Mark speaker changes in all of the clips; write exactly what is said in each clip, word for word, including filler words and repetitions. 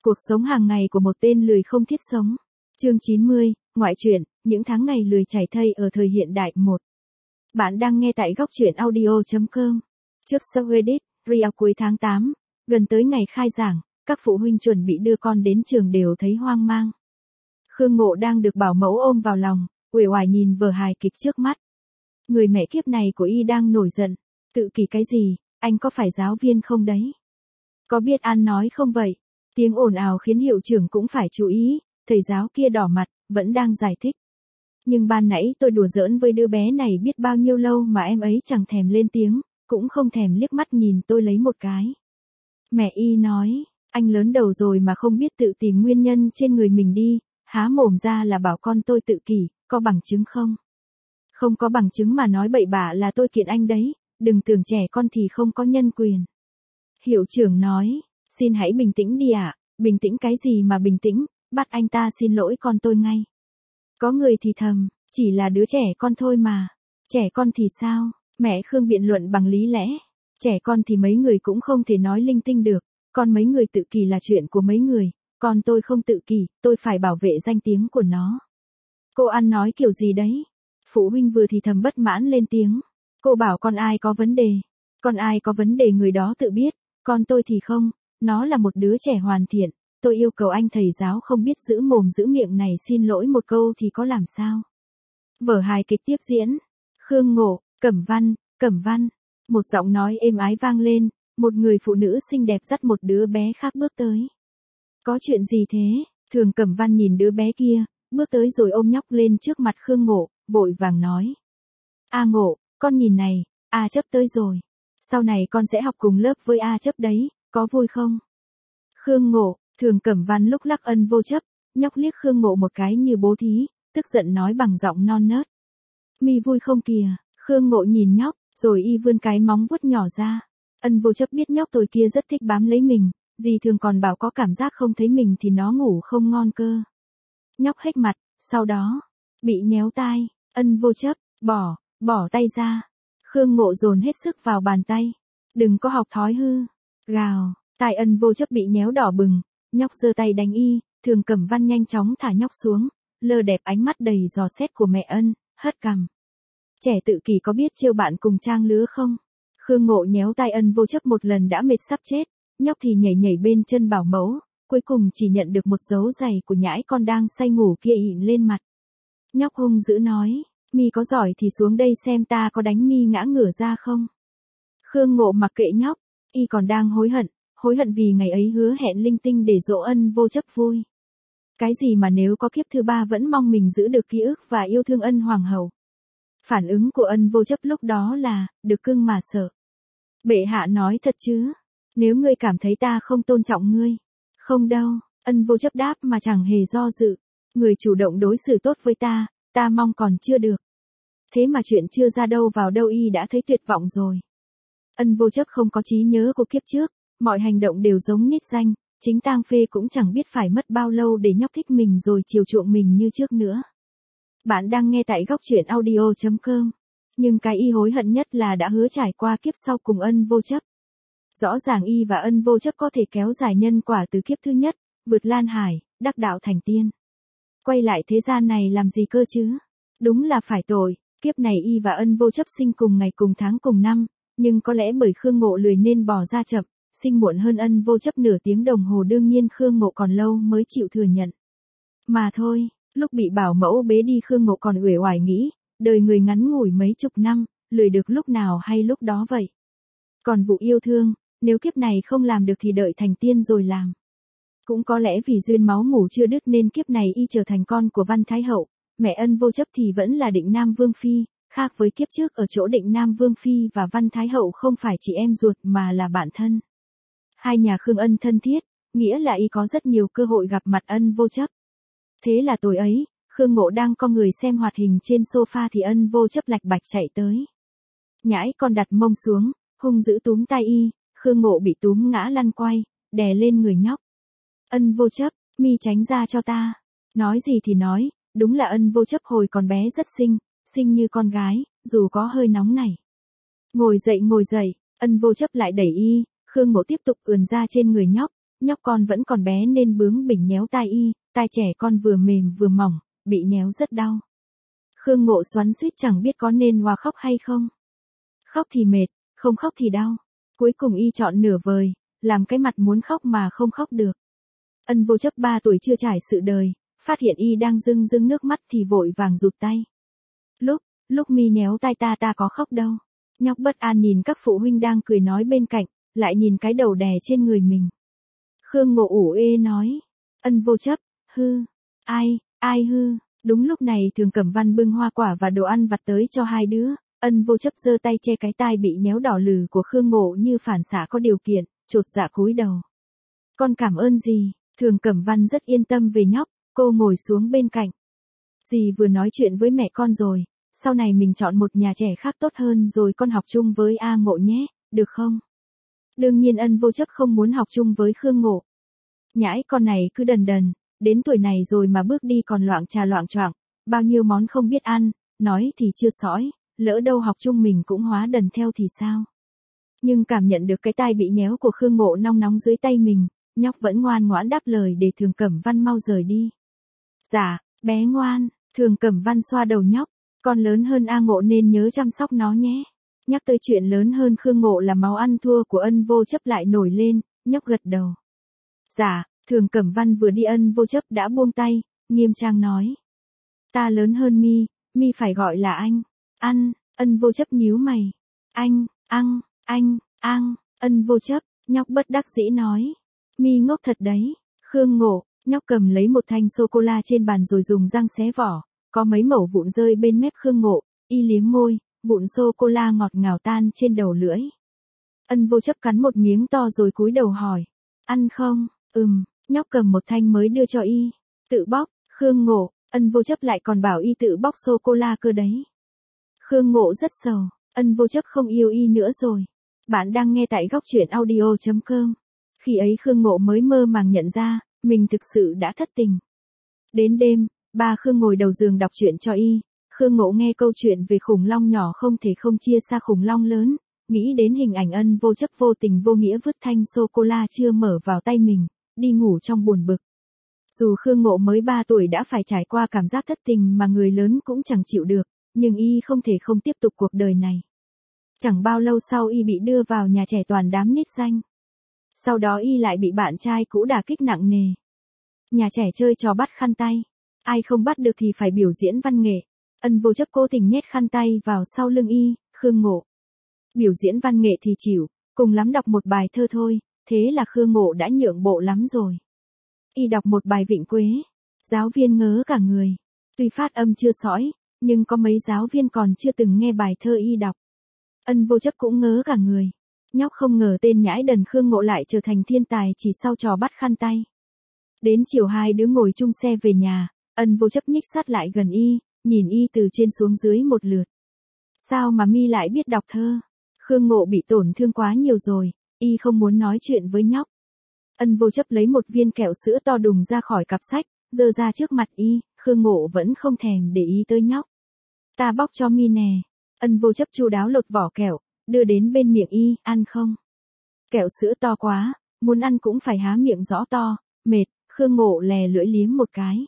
Speaker 1: Cuộc sống hàng ngày của một tên lười không thiết sống. Chương chín mươi, ngoại truyện, những tháng ngày lười chảy thây ở thời hiện đại một. Bạn đang nghe tại góc truyện audio chấm com. Trước subreddit, Real cuối tháng tám, gần tới ngày khai giảng, các phụ huynh chuẩn bị đưa con đến trường đều thấy hoang mang. Khương Ngộ đang được bảo mẫu ôm vào lòng, uể oải nhìn vở hài kịch trước mắt. Người mẹ kiếp này của y đang nổi giận, tự kỷ cái gì, anh có phải giáo viên không đấy? Có biết ăn nói không vậy? Tiếng ồn ào khiến hiệu trưởng cũng phải chú ý, thầy giáo kia đỏ mặt, vẫn đang giải thích. Nhưng ban nãy tôi đùa giỡn với đứa bé này biết bao nhiêu lâu mà em ấy chẳng thèm lên tiếng, cũng không thèm liếc mắt nhìn tôi lấy một cái. Mẹ y nói, anh lớn đầu rồi mà không biết tự tìm nguyên nhân trên người mình đi, há mồm ra là bảo con tôi tự kỷ, có bằng chứng không? Không có bằng chứng mà nói bậy bạ là tôi kiện anh đấy, đừng tưởng trẻ con thì không có nhân quyền. Hiệu trưởng nói, xin hãy bình tĩnh đi ạ, à? Bình tĩnh cái gì mà bình tĩnh, bắt anh ta xin lỗi con tôi ngay. Có người thì thầm, chỉ là đứa trẻ con thôi mà, trẻ con thì sao, mẹ Khương biện luận bằng lý lẽ, trẻ con thì mấy người cũng không thể nói linh tinh được, còn mấy người tự kỷ là chuyện của mấy người, còn tôi không tự kỷ, tôi phải bảo vệ danh tiếng của nó. Cô ăn nói kiểu gì đấy? Phụ huynh vừa thì thầm bất mãn lên tiếng, cô bảo con ai có vấn đề, con ai có vấn đề người đó tự biết, con tôi thì không, nó là một đứa trẻ hoàn thiện, tôi yêu cầu anh thầy giáo không biết giữ mồm giữ miệng này xin lỗi một câu thì có làm sao. Vở hài kịch tiếp diễn, Khương Ngộ, Cẩm Văn, Cẩm Văn, một giọng nói êm ái vang lên, một người phụ nữ xinh đẹp dắt một đứa bé khác bước tới. Có chuyện gì thế? Thường Cẩm Văn nhìn đứa bé kia, bước tới rồi ôm nhóc lên trước mặt Khương Ngộ, vội vàng nói. A Ngộ, con nhìn này, A Chấp tới rồi. Sau này con sẽ học cùng lớp với A Chấp đấy, có vui không? Khương Ngộ, Thường Cẩm Văn lúc lắc ân vô chấp, nhóc liếc Khương Ngộ một cái như bố thí, tức giận nói bằng giọng non nớt. Mi vui không kìa, Khương Ngộ nhìn nhóc, rồi y vươn cái móng vuốt nhỏ ra. Ân vô chấp biết nhóc tôi kia rất thích bám lấy mình, dì thường còn bảo có cảm giác không thấy mình thì nó ngủ không ngon cơ. Nhóc hếch mặt, sau đó, bị nhéo tai, ân vô chấp, bỏ, bỏ tay ra. Khương Ngộ dồn hết sức vào bàn tay. Đừng có học thói hư. Gào, tai ân vô chấp bị nhéo đỏ bừng, nhóc giơ tay đánh y, Thường Cẩm Văn nhanh chóng thả nhóc xuống, lơ đẹp ánh mắt đầy dò xét của mẹ ân, hất cằm. Trẻ tự kỷ có biết trêu bạn cùng trang lứa không? Khương Ngộ nhéo tay ân vô chấp một lần đã mệt sắp chết, nhóc thì nhảy nhảy bên chân bảo mẫu, cuối cùng chỉ nhận được một dấu giày của nhãi con đang say ngủ kia ịn lên mặt. Nhóc hung dữ nói, Mi có giỏi thì xuống đây xem ta có đánh Mi ngã ngửa ra không? Khương Ngộ mặc kệ nhóc, y còn đang hối hận, hối hận vì ngày ấy hứa hẹn linh tinh để dỗ ân vô chấp vui. Cái gì mà nếu có kiếp thứ ba vẫn mong mình giữ được ký ức và yêu thương ân hoàng hậu. Phản ứng của ân vô chấp lúc đó là, được cưng mà sợ. Bệ hạ nói thật chứ, nếu ngươi cảm thấy ta không tôn trọng ngươi. Không đâu, ân vô chấp đáp mà chẳng hề do dự. Người chủ động đối xử tốt với ta, ta mong còn chưa được. Thế mà chuyện chưa ra đâu vào đâu y đã thấy tuyệt vọng rồi. Ân vô chấp không có trí nhớ của kiếp trước, mọi hành động đều giống nít danh, chính tang phê cũng chẳng biết phải mất bao lâu để nhóc thích mình rồi chiều chuộng mình như trước nữa. Bạn đang nghe tại góc truyện audio chấm com. Nhưng cái y hối hận nhất là đã hứa trải qua kiếp sau cùng ân vô chấp. Rõ ràng y và ân vô chấp có thể kéo dài nhân quả từ kiếp thứ nhất, vượt lan hải, đắc đạo thành tiên. Quay lại thế gian này làm gì cơ chứ? Đúng là phải tội, kiếp này y và ân vô chấp sinh cùng ngày cùng tháng cùng năm, nhưng có lẽ bởi Khương Ngộ lười nên bỏ ra chậm, sinh muộn hơn ân vô chấp nửa tiếng đồng hồ đương nhiên Khương Ngộ còn lâu mới chịu thừa nhận. Mà thôi, lúc bị bảo mẫu bế đi Khương Ngộ còn uể oải nghĩ, đời người ngắn ngủi mấy chục năm, lười được lúc nào hay lúc đó vậy. Còn vụ yêu thương, nếu kiếp này không làm được thì đợi thành tiên rồi làm. Cũng có lẽ vì duyên máu mủ chưa đứt nên kiếp này y trở thành con của Văn Thái Hậu, mẹ ân vô chấp thì vẫn là Định Nam Vương Phi, khác với kiếp trước ở chỗ Định Nam Vương Phi và Văn Thái Hậu không phải chị em ruột mà là bạn thân. Hai nhà Khương ân thân thiết, nghĩa là y có rất nhiều cơ hội gặp mặt ân vô chấp. Thế là tối ấy, Khương Ngộ đang co người xem hoạt hình trên sofa thì ân vô chấp lạch bạch chạy tới. Nhãi con đặt mông xuống, hung dữ túm tay y, Khương Ngộ bị túm ngã lăn quay, đè lên người nhóc. Ân vô chấp, Mi tránh ra cho ta. Nói gì thì nói, đúng là ân vô chấp hồi còn bé rất xinh, xinh như con gái, dù có hơi nóng này. Ngồi dậy ngồi dậy, ân vô chấp lại đẩy y, Khương Ngộ tiếp tục ườn ra trên người nhóc, nhóc con vẫn còn bé nên bướng bỉnh nhéo tai y, tai trẻ con vừa mềm vừa mỏng, bị nhéo rất đau. Khương Ngộ xoắn xuýt chẳng biết có nên hoa khóc hay không. Khóc thì mệt, không khóc thì đau. Cuối cùng y chọn nửa vời, làm cái mặt muốn khóc mà không khóc được. Ân Vô Chấp ba tuổi chưa trải sự đời, phát hiện y đang rưng rưng nước mắt thì vội vàng rụt tay. Lúc, lúc mi nhéo tai ta ta có khóc đâu. Nhóc bất an nhìn các phụ huynh đang cười nói bên cạnh, lại nhìn cái đầu đè trên người mình. Khương Ngộ ủ ê nói. Ân Vô Chấp, hư, ai, ai hư. Đúng lúc này Thường Cẩm Văn bưng hoa quả và đồ ăn vặt tới cho hai đứa. Ân Vô Chấp giơ tay che cái tai bị nhéo đỏ lừ của Khương Ngộ như phản xạ có điều kiện, chột dạ cúi đầu. Con cảm ơn dì. Thường Cẩm Văn rất yên tâm về nhóc, cô ngồi xuống bên cạnh. Dì vừa nói chuyện với mẹ con rồi, sau này mình chọn một nhà trẻ khác tốt hơn rồi con học chung với A Ngộ nhé, được không? Đương nhiên Ân Vô Chấp không muốn học chung với Khương Ngộ. Nhãi con này cứ đần đần, đến tuổi này rồi mà bước đi còn loạng trà loạng choạng, bao nhiêu món không biết ăn, nói thì chưa sõi, lỡ đâu học chung mình cũng hóa đần theo thì sao? Nhưng cảm nhận được cái tai bị nhéo của Khương Ngộ nong nóng dưới tay mình, nhóc vẫn ngoan ngoãn đáp lời để Thường Cẩm Văn mau rời đi. Dạ, bé ngoan. Thường Cẩm Văn xoa đầu nhóc, con lớn hơn A Ngộ nên nhớ chăm sóc nó nhé. Nhắc tới chuyện lớn hơn Khương Ngộ là máu ăn thua của Ân Vô Chấp lại nổi lên, nhóc gật đầu. Dạ, Thường Cẩm Văn vừa đi Ân Vô Chấp đã buông tay, nghiêm trang nói. Ta lớn hơn mi, mi phải gọi là anh. Ăn, Ân Vô Chấp nhíu mày. Anh, ăn, anh, ăn, Ân Vô Chấp, nhóc bất đắc dĩ nói. Mi ngốc thật đấy. Khương Ngộ, nhóc cầm lấy một thanh sô-cô-la trên bàn rồi dùng răng xé vỏ, có mấy mẩu vụn rơi bên mép Khương Ngộ, y liếm môi, vụn sô-cô-la ngọt ngào tan trên đầu lưỡi. Ân Vô Chấp cắn một miếng to rồi cúi đầu hỏi. Ăn không? Ừm, nhóc cầm một thanh mới đưa cho y. Tự bóc, Khương Ngộ, Ân Vô Chấp lại còn bảo y tự bóc sô-cô-la cơ đấy. Khương Ngộ rất sầu, Ân Vô Chấp không yêu y nữa rồi. Bạn đang nghe tại góc truyện audio chấm com. Khi ấy Khương Ngộ mới mơ màng nhận ra, mình thực sự đã thất tình. Đến đêm, ba Khương ngồi đầu giường đọc truyện cho y. Khương Ngộ nghe câu chuyện về khủng long nhỏ không thể không chia xa khủng long lớn, nghĩ đến hình ảnh Ân Vô Chấp vô tình vô nghĩa vứt thanh sô-cô-la chưa mở vào tay mình, đi ngủ trong buồn bực. Dù Khương Ngộ mới ba tuổi đã phải trải qua cảm giác thất tình mà người lớn cũng chẳng chịu được, nhưng y không thể không tiếp tục cuộc đời này. Chẳng bao lâu sau y bị đưa vào nhà trẻ toàn đám nít danh. Sau đó y lại bị bạn trai cũ đả kích nặng nề. Nhà trẻ chơi trò bắt khăn tay. Ai không bắt được thì phải biểu diễn văn nghệ. Ân Vô Chấp cố tình nhét khăn tay vào sau lưng y, Khương Ngộ. Biểu diễn văn nghệ thì chịu, cùng lắm đọc một bài thơ thôi, thế là Khương Ngộ đã nhượng bộ lắm rồi. Y đọc một bài Vịnh Quế. Giáo viên ngớ cả người. Tuy phát âm chưa sõi, nhưng có mấy giáo viên còn chưa từng nghe bài thơ y đọc. Ân Vô Chấp cũng ngớ cả người. Nhóc không ngờ tên nhãi đần Khương Ngộ lại trở thành thiên tài chỉ sau trò bắt khăn tay. Đến chiều hai đứa ngồi chung xe về nhà, Ân Vô Chấp nhích sát lại gần y, nhìn y từ trên xuống dưới một lượt. Sao mà mi lại biết đọc thơ? Khương Ngộ bị tổn thương quá nhiều rồi, y không muốn nói chuyện với nhóc. Ân Vô Chấp lấy một viên kẹo sữa to đùng ra khỏi cặp sách, giơ ra trước mặt y, Khương Ngộ vẫn không thèm để ý tới nhóc. Ta bóc cho mi nè. Ân Vô Chấp chu đáo lột vỏ kẹo, đưa đến bên miệng y, ăn không? Kẹo sữa to quá, muốn ăn cũng phải há miệng rõ to, mệt, Khương Ngộ lè lưỡi liếm một cái.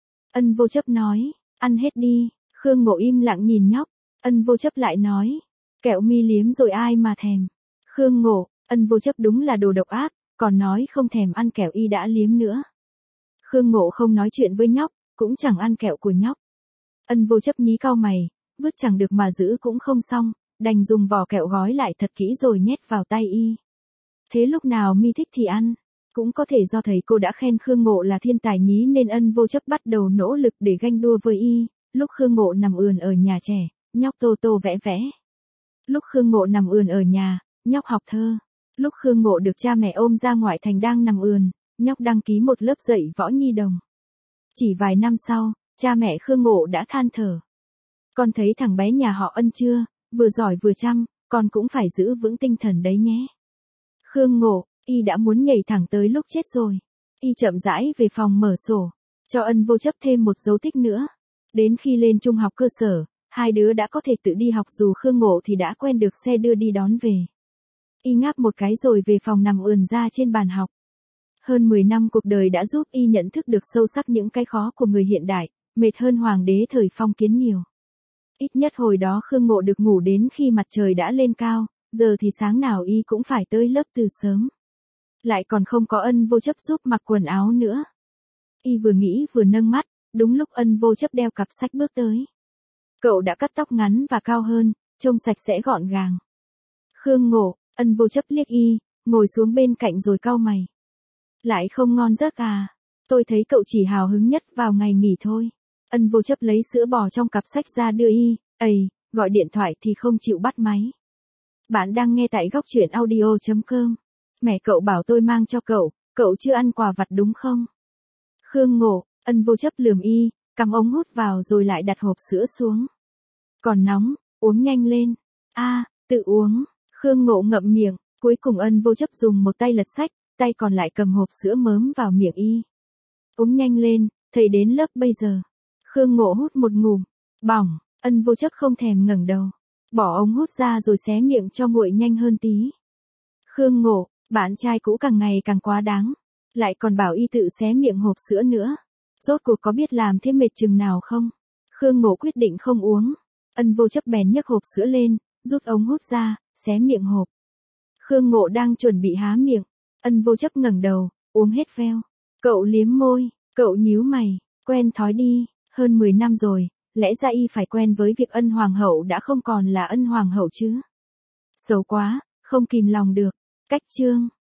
Speaker 1: Ân Vô Chấp nói, ăn hết đi, Khương Ngộ im lặng nhìn nhóc, Ân Vô Chấp lại nói, kẹo mi liếm rồi ai mà thèm. Khương Ngộ, Ân Vô Chấp đúng là đồ độc ác, còn nói không thèm ăn kẹo y đã liếm nữa. Khương Ngộ không nói chuyện với nhóc, cũng chẳng ăn kẹo của nhóc. Ân Vô Chấp nhí cau mày, vứt chẳng được mà giữ cũng không xong, đành dùng vỏ kẹo gói lại thật kỹ rồi nhét vào tay y. Thế lúc nào mi thích thì ăn. Cũng có thể do thầy cô đã khen Khương Ngộ là thiên tài nhí nên Ân Vô Chấp bắt đầu nỗ lực để ganh đua với y. Lúc Khương Ngộ nằm ườn ở nhà trẻ, nhóc tô tô vẽ vẽ. Lúc Khương Ngộ nằm ườn ở nhà, nhóc học thơ. Lúc Khương Ngộ được cha mẹ ôm ra ngoại thành đang nằm ườn, nhóc đăng ký một lớp dạy võ nhi đồng. Chỉ vài năm sau, cha mẹ Khương Ngộ đã than thở. Con thấy thằng bé nhà họ Ân chưa, vừa giỏi vừa chăm, con cũng phải giữ vững tinh thần đấy nhé. Khương Ngộ, y đã muốn nhảy thẳng tới lúc chết rồi. Y chậm rãi về phòng mở sổ, cho Ân Vô Chấp thêm một dấu tích nữa. Đến khi lên trung học cơ sở, hai đứa đã có thể tự đi học dù Khương Ngộ thì đã quen được xe đưa đi đón về. Y ngáp một cái rồi về phòng nằm ườn ra trên bàn học. Hơn mười năm cuộc đời đã giúp y nhận thức được sâu sắc những cái khó của người hiện đại, mệt hơn hoàng đế thời phong kiến nhiều. Ít nhất hồi đó Khương Ngộ được ngủ đến khi mặt trời đã lên cao, giờ thì sáng nào y cũng phải tới lớp từ sớm. Lại còn không có Ân Vô Chấp giúp mặc quần áo nữa. Y vừa nghĩ vừa nâng mắt, đúng lúc Ân Vô Chấp đeo cặp sách bước tới. Cậu đã cắt tóc ngắn và cao hơn, trông sạch sẽ gọn gàng. Khương Ngộ, Ân Vô Chấp liếc y, ngồi xuống bên cạnh rồi cau mày. Lại không ngon giấc à? Tôi thấy cậu chỉ hào hứng nhất vào ngày nghỉ thôi. Ân Vô Chấp lấy sữa bò trong cặp sách ra đưa y, ầy, gọi điện thoại thì không chịu bắt máy. Bạn đang nghe tại góc truyện audio chấm com. Mẹ cậu bảo tôi mang cho cậu, cậu chưa ăn quà vặt đúng không? Khương Ngộ, Ân Vô Chấp lườm y, cắm ống hút vào rồi lại đặt hộp sữa xuống. Còn nóng, uống nhanh lên. A, à, tự uống. Khương Ngộ ngậm miệng, cuối cùng Ân Vô Chấp dùng một tay lật sách, tay còn lại cầm hộp sữa mớm vào miệng y. Uống nhanh lên, thầy đến lớp bây giờ. Khương Ngộ hút một ngụm, bỏng, Ân Vô Chấp không thèm ngẩng đầu, bỏ ống hút ra rồi xé miệng cho nguội nhanh hơn tí. Khương Ngộ, bạn trai cũ càng ngày càng quá đáng, lại còn bảo y tự xé miệng hộp sữa nữa. Rốt cuộc có biết làm thế mệt chừng nào không? Khương Ngộ quyết định không uống. Ân Vô Chấp bèn nhấc hộp sữa lên, rút ống hút ra, xé miệng hộp. Khương Ngộ đang chuẩn bị há miệng, Ân Vô Chấp ngẩng đầu, uống hết veo. Cậu liếm môi, cậu nhíu mày, quen thói đi, hơn mười năm rồi, lẽ ra y phải quen với việc Ân Hoàng hậu đã không còn là Ân Hoàng hậu chứ. Xấu quá, không kìm lòng được. Cách chương